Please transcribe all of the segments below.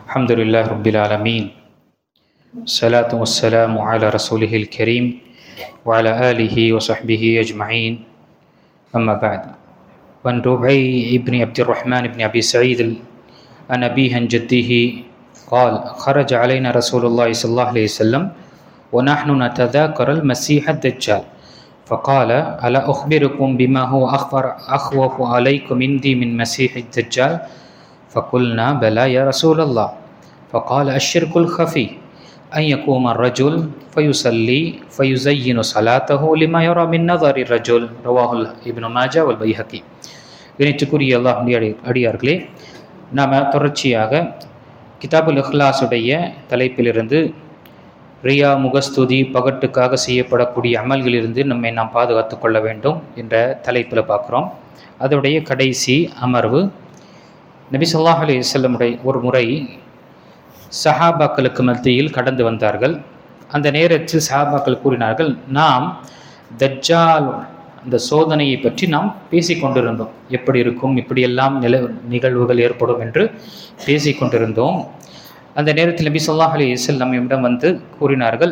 الحمد لله رب العالمين. الصلاة والسلام على رسوله الكريم وعلى آله وصحبه أجمعين. أما بعد. وعن ربيع بن عبد الرحمن بن أبي سعيد عن أبيه عن جده قال: خرج علينا رسول الله صلى الله عليه وسلم ونحن نتذاكر المسيح الدجال فقال: ألا أخبركم بما هو أخوف عليكم عندي من مسيح الدجال؟ فقلنا: بلى يا رسول الله. فقال: الشرك الخفي أن يقوم الرجل فيصلي فيزين صلاته لما يرى من نظر الرجل. رواه ابن ماجه والبيهقي. இணைத்துக்குரிய அல்லாஹ்வுடைய அடியார்களே, நாம் தொடர்ச்சியாக கிதாபுல் இஹ்லாஸுடைய தலைப்பிலிருந்து ரியா, முகஸ்துதி, பகட்டுக்காக செய்யப்படக்கூடிய அமல்களிலிருந்து நாம் பாதுகாத்து கொள்ள வேண்டும் என்ற தலைப்பில் பார்க்குறோம். அதனுடைய கடைசி அமர்வு, நபி ஸல்லல்லாஹு அலைஹி வஸல்லம் ஒரு முறை சஹாபாக்களுக்கு மத்தியில் கடந்து வந்தார்கள். அந்த நேரத்தில் சஹாபாக்கள் கூறினார்கள், நாம் தஜ்ஜால் அந்த சோதனையை பற்றி நாம் பேசிக்கொண்டிருந்தோம். எப்படி இருக்கும், இப்படியெல்லாம் நிகழ்வுகள் ஏற்படும் என்று பேசிக்கொண்டிருந்தோம். அந்த நேரத்தில் நபி ஸல்லல்லாஹு அலைஹி வஸல்லம் நம்மிடம் வந்து கூறினார்கள்,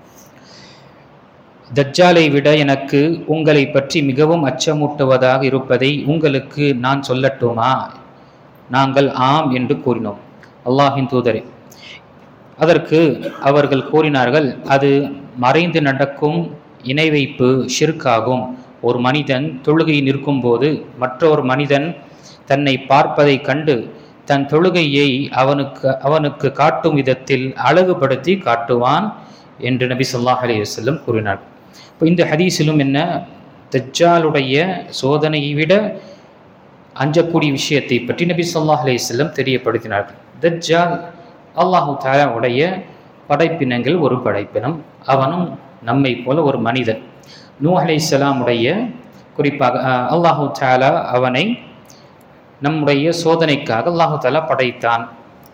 தஜ்ஜாலை விட எனக்கு உங்களை பற்றி மிகவும் அச்சமூட்டுவதாக இருப்பதை உங்களுக்கு நான் சொல்லட்டுமா? நாங்கள் ஆம் என்று கூறினோம். அல்லாஹின் தூதரே, அதற்கு அவர்கள் கூறினார்கள், அது மறைந்து நடக்கும் இணை வைப்பு ஷிர்காகும். ஒரு மனிதன் தொழுகை நிற்கும் போது மற்றொரு மனிதன் தன்னை பார்ப்பதை கண்டு தன் தொழுகையை அவனுக்கு காட்டும் விதத்தில் அழகுபடுத்தி காட்டுவான் என்று நபி ஸல்லல்லாஹு அலைஹி வஸல்லம் கூறினார். இப்போ இந்த ஹதீஸிலும் என்ன, தஜ்ஜாலுடைய சோதனையை விட அஞ்சக்கூடிய விஷயத்தை பற்றி நபி ஸல்லல்லாஹு அலைஹி வஸல்லம் தெரியப்படுத்தினார்கள். தஜ்ஜால் அல்லாஹு தஆலாவுடைய படைப்பினங்கள் ஒரு படைப்பினம். அவனும் நம்மை போல ஒரு மனிதன். நூஹ் அலைஹிஸ்ஸலாமுடைய குறிப்பாக அல்லாஹு தஆலா அவனை நம்முடைய சோதனைக்காக அல்லாஹு தஆலா படைத்தான்.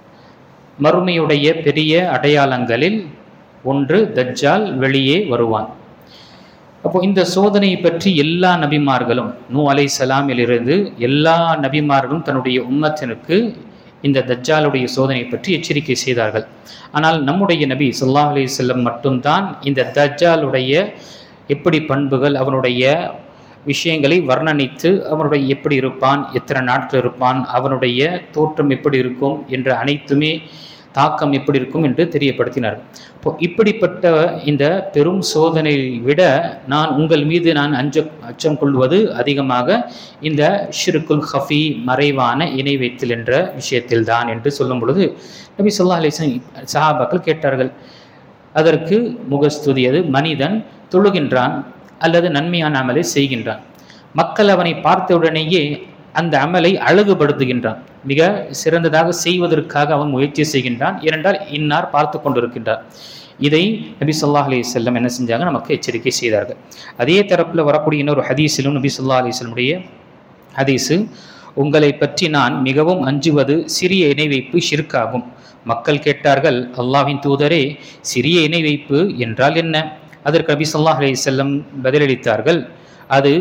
மறுமையுடைய பெரிய அடையாளங்களில் ஒன்று தஜ்ஜால் வெளியே வருவான். அப்போ இந்த சோதனையை பற்றி எல்லா நபிமார்களும், நூஹ் அலைஹிஸ்ஸலாமிலிருந்து எல்லா நபிமார்களும் தன்னுடைய உம்மத்தினருக்கு இந்த தஜ்ஜாலுடைய சோதனையை பற்றி எச்சரிக்கை செய்தார்கள். ஆனால் நம்முடைய நபி ஸல்லல்லாஹு அலைஹி வஸல்லம் மட்டும்தான் இந்த தஜ்ஜாலுடைய எப்படி பண்புகள், அவனுடைய விஷயங்களை வர்ணனித்து, அவனுடைய எப்படி இருப்பான், எத்தனை நாட்கள் இருப்பான், அவனுடைய தோற்றம் எப்படி இருக்கும் என்ற அனைத்துமே, தாக்கம் எப்படி இருக்கும் என்று தெரியப்படுத்தினார்கள். இப்போ இப்படிப்பட்ட இந்த பெரும் சோதனையை விட நான் உங்கள் மீது அச்சம் கொள்வது அதிகமாக இந்த ஷிர்குல் ஹஃபி, மறைவான இணை வைத்தல் என்ற விஷயத்தில் தான் என்று சொல்லும் பொழுது நபி ஸல்லல்லாஹு அலைஹி வஸல்லம் சஹாபாக்கள் கேட்டார்கள். அதற்கு முகஸ்துதி, அது மனிதன் தொழுகின்றான் அல்லது நன்மையான அமலை செய்கின்றான், மக்கள் அவனை பார்த்தவுடனேயே அந்த அமலை அழகுபடுத்துகின்றான், மிக சிறந்ததாக செய்வதற்காக அவன் முயற்சி செய்கின்றான், ஏனென்றால் இன்னார் பார்த்து கொண்டிருக்கின்றார். இதை நபி ஸல்லல்லாஹு அலைஹி வஸல்லம் என்ன செஞ்சாங்க, நமக்கு எச்சரிக்கை செய்தார்கள். அதே தரப்பில் வரக்கூடிய இன்னொரு ஹதீஸிலும் நபி ஸல்லல்லாஹு அலைஹி வஸல்லமுடைய ஹதீஸு, உங்களை பற்றி நான் மிகவும் அஞ்சுவது சிறிய இணை வைப்பு ஷிர்காகும். மக்கள் கேட்டார்கள், அல்லாஹ்வின் தூதரே, சிறிய இணை வைப்பு என்றால் என்ன? அதற்கு நபி ஸல்லல்லாஹு அலைஹி வஸல்லம் பதிலளித்தார்கள், அது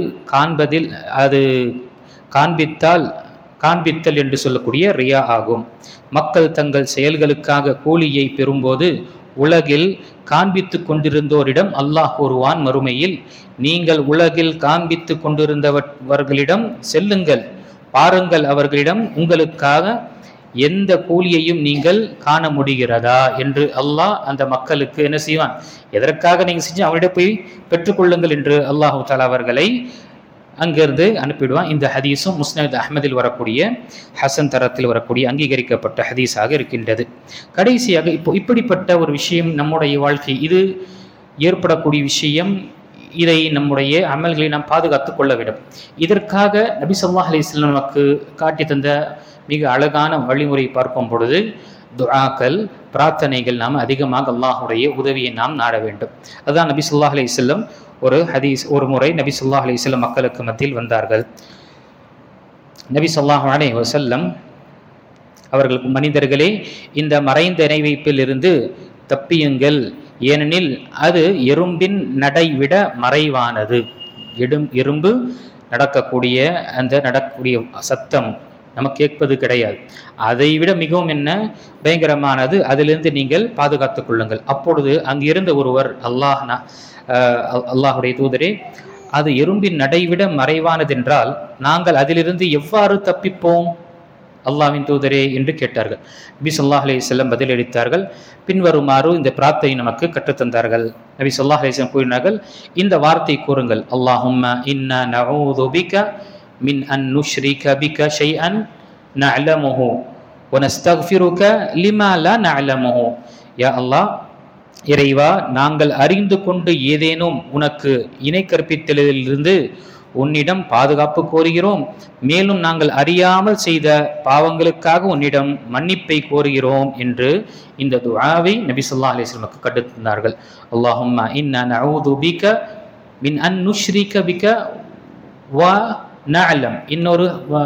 காண்பித்தல் என்று சொல்லக்கூடிய ரியா ஆகும். மக்கள் தங்கள் செயல்களுக்காக கூலியை பெறும்போது உலகில் காண்பித்து கொண்டிருந்தோரிடம் அல்லாஹ் கூறுவான், மறுமையில் நீங்கள் உலகில் காண்பித்து கொண்டிருந்தவர்களிடம் செல்லுங்கள், பாருங்கள், அவர்களிடம் உங்களுக்காக எந்த கூலியையும் நீங்கள் காண முடிகிறதா என்று அல்லாஹ் அந்த மக்களுக்கு என்ன செய்வான், எதற்காக நீங்கள் செஞ்சு அவரிடம் போய் பெற்றுக்கொள்ளுங்கள் என்று அல்லாஹு தஆலா அவர்களை அங்கிருந்து அனுப்பிடுவான். இந்த ஹதீஸும் முஸ்னத் அஹ்மதில் வரக்கூடிய ஹசன் தரத்தில் வரக்கூடிய அங்கீகரிக்கப்பட்ட ஹதீஸாக இருக்கின்றது. கடைசியாக இப்படிப்பட்ட ஒரு விஷயம் நம்முடைய வாழ்க்கை, இது ஏற்படக்கூடிய விஷயம், இதை நம்முடைய அமல்களை நாம் பாதுகாத்து கொள்ள வேண்டும். இதற்காக நபி ஸல்லல்லாஹு அலைஹி வஸல்லம் நமக்கு காட்டி தந்த மிக அழகான வழிமுறை பார்க்கும் பொழுது துஆக்கள், பிரார்த்தனைகள், நாம் அதிகமாக அல்லாஹுடைய உதவியை நாம் நாட வேண்டும். அதுதான் நபி ஸல்லல்லாஹு அலைஹி வஸல்லம் ஒரு முறை நபி ஸல்லல்லாஹு அலைஹி வஸல்லம் மக்களுக்கு மத்தியில் வந்தார்கள். நபி ஸல்லல்லாஹு அலைஹி வஸல்லம் அவர்களுக்கு, மனிதர்களே, இந்த மறைந்த இணை வைப்பில் இருந்து தப்பியுங்கள், ஏனெனில் அது எறும்பின் நடை விட மறைவானது. எறும்பு நடக்கக்கூடிய சத்தம் நம்ம கேட்பது கிடையாது. அதை விட மிகவும் என்ன பயங்கரமானது, அதிலிருந்து நீங்கள் பாதுகாத்துக் கொள்ளுங்கள். அப்பொழுது அங்கு இருந்த ஒருவர், அல்லாஹுடைய தூதரே, அது எறும்பின் நடைவிட மறைவானதென்றால் நாங்கள் அதிலிருந்து எவ்வாறு தப்பிப்போம் அல்லாஹ்வின் தூதரே என்று கேட்டார்கள். நபி ஸல்லல்லாஹு அலைஹி வஸல்லம் பதிலளித்தார்கள். பின்வருமாறு இந்த பிரார்த்தனை நமக்கு கற்றுத்தந்தார்கள். நபி ஸல்லல்லாஹு அலைஹி வஸல்லம் கூறினார்கள், இந்த வார்த்தை கூறுங்கள், அல்லாஹும்ம இன்னா நஊது பிக மின் அன் நுஷ்ரிக பிக ஷைஅன் நஅலமுஹு வ நஸ்தக்ஃபிருக லிமா லா நஅலமுஹு. யா அல்லாஹ், இறைவா, நாங்கள் அறிந்து கொண்டு ஏதேனும் உனக்கு இணை கற்பித்தலிலிருந்து உன்னிடம் பாதுகாப்பு கோருகிறோம். மேலும் நாங்கள் அறியாமல் செய்த பாவங்களுக்காக உன்னிடம் மன்னிப்பை கோருகிறோம் என்று இந்த துஆவை நபி ஸல்லல்லாஹு அலைஹி வஸல்லம் கற்றுத்தந்தார்கள். அல்லாஹும்ம இன்னா நஊது பிக மின் அன் நுஷ்ரிக பிக வ நஅலம். இன்னொரு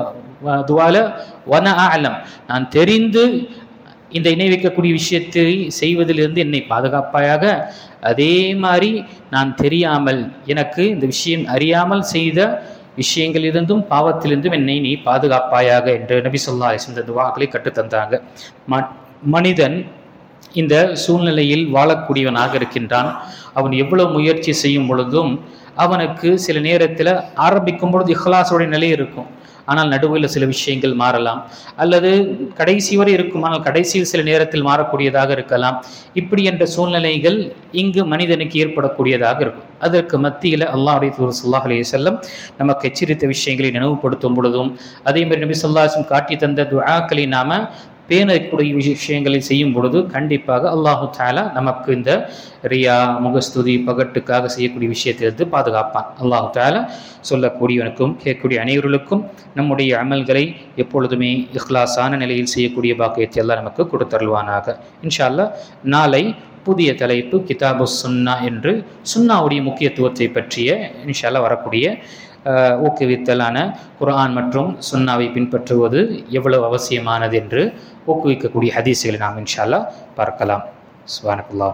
துஆல வ நஅலம், நான் தெரிந்து இந்த இணை வைக்கக்கூடிய விஷயத்தை செய்வதிலிருந்து என்னை பாதுகாப்பாயாக, அதே மாதிரி நான் தெரியாமல் எனக்கு இந்த விஷயம் அறியாமல் செய்த விஷயங்களிலிருந்தும் பாவத்திலிருந்தும் என்னை நீ பாதுகாப்பாயாக என்று நபி ஸல்லல்லாஹு அலைஹி வஸல்லம் இந்த துஆக்களை கற்றுத்தந்தாங்க. மனிதன் இந்த சூழ்நிலையில் வாழக்கூடியவனாக இருக்கின்றான். அவன் எவ்வளவு முயற்சி செய்யும் பொழுதும் அவனுக்கு சில நேரத்தில் ஆரம்பிக்கும் பொழுது இஹ்லாஸோடைய நிலை இருக்கும், ஆனால் நடுவில் சில விஷயங்கள் மாறலாம், அல்லது கடைசி வரை இருக்கும், ஆனால் கடைசியில் சில நேரத்தில் மாறக்கூடியதாக இருக்கலாம். இப்படி என்ற சூழ்நிலைகள் இங்கு மனிதனுக்கு ஏற்படக்கூடியதாக இருக்கும். அதற்கு மத்தியில் அல்லாஹ்வுடைய தூதர் ஸல்லல்லாஹு அலைஹி வஸல்லம் நமக்கு எச்சரித்த விஷயங்களை நினைவுபடுத்தும் பொழுதும், அதே மாதிரி நபி ஸல்லல்லாஹு அலைஹி வஸல்லம் காட்டி தந்த துஆக்களை நாம பேணக்கூடிய விஷயங்களை செய்யும் பொழுது கண்டிப்பாக அல்லாஹு தஆலா நமக்கு இந்த ரியா, முகஸ்துதி, பகட்டுக்காக செய்யக்கூடிய விஷயத்திலிருந்து பாதுகாப்பான். அல்லாஹு தஆலா சொல்லக்கூடியவனுக்கும் கேட்கக்கூடிய அனைவர்களுக்கும் நம்முடைய அமல்களை எப்பொழுதுமே இஹ்லாஸான நிலையில் செய்யக்கூடிய பாக்கியத்தை எல்லாம் நமக்கு கொடுத்தருள்வானாக. இன்ஷா அல்லாஹ் நாளை புதிய தலைப்பு கிதாபு சுன்னா என்று சுன்னாவுடைய முக்கியத்துவத்தை பற்றிய இன்ஷா அல்லாஹ் வரக்கூடிய ஊக்குவித்தலான குர்ஆன் மற்றும் சுன்னாவை பின்பற்றுவது எவ்வளவு அவசியமானது என்று ஊக்குவிக்கக்கூடிய ஹதீஸ்களை நாம் இன்ஷா அல்லாஹ் பார்க்கலாம். சுப்ஹானல்லாஹ்.